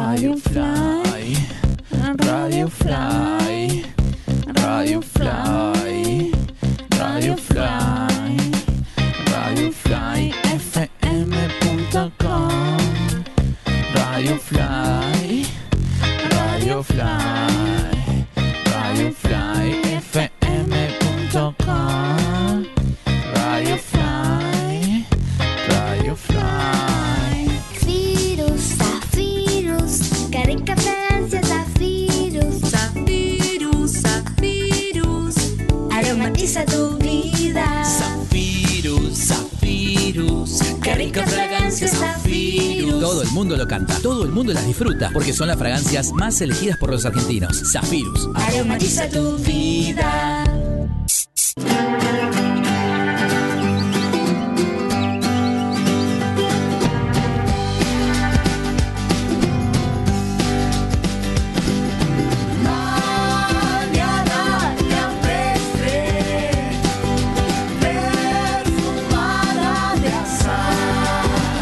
Radio Fly, Radio Fly, Radio Fly, Radio Fly, Radio Fly FM.com, Radio Fly, Radio Fly, Radio Fly FM.com, Radio Fly, Radio Fly. Zafirus, Zafirus, carica fragancia Zafirus. Zafirus, Zafirus, Aromatiza tu vida. Zafirus, Zafirus, qué rica fragancia Zafirus. Todo el mundo lo canta, todo el mundo las disfruta, porque son las fragancias más elegidas por los argentinos. Zafirus. Aromatiza tu vida. Mañana campestre, perfumada de azahar.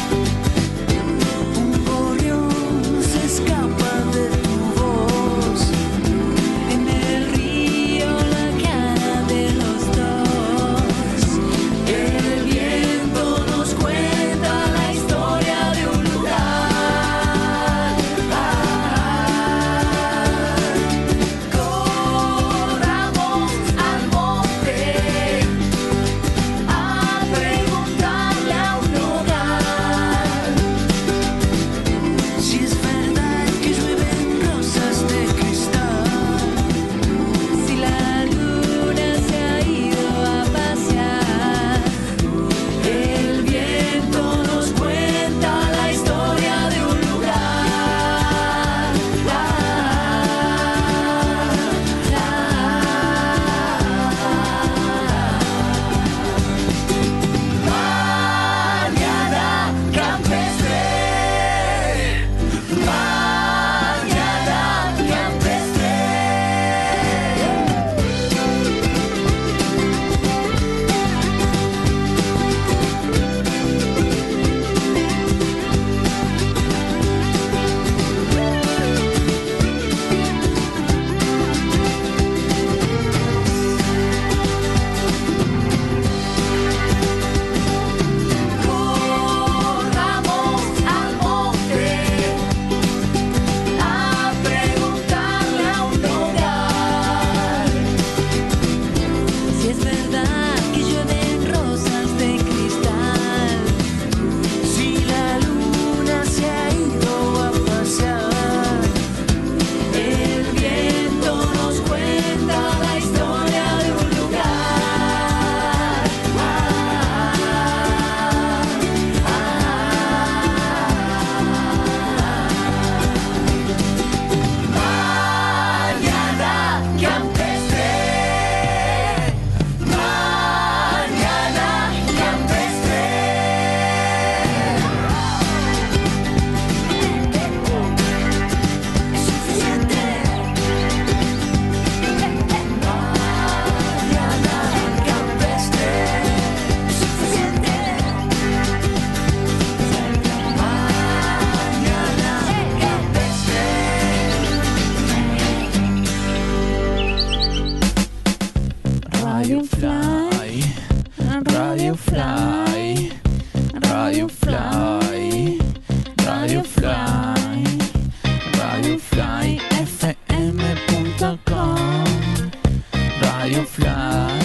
Un gorrión se escapa de tu voz. En el río la cara de los dos. El viento nos cuenta la historia de un lugar. Corramos al monte a preguntarle a un hogar si es verdad que llueven rosas de cristal, si la luna se ha ido a pasear. El viento nos cuenta la historia de un lugar. Mañana campestre, mañana campestre. Corramos al monte a preguntarle a un hogar si es verdad que llueven rosas de cristal, si la luna se ha ido a pasear. El viento nos cuenta la historia de un lugar. Mañana campestre, mañana campestre. Es suficiente. Mañana campestre. Es suficiente. Mañana campestre. Radio Fly, Radio Fly, Radio Fly, Radio Fly, Radio Fly FM.com, Radio Fly.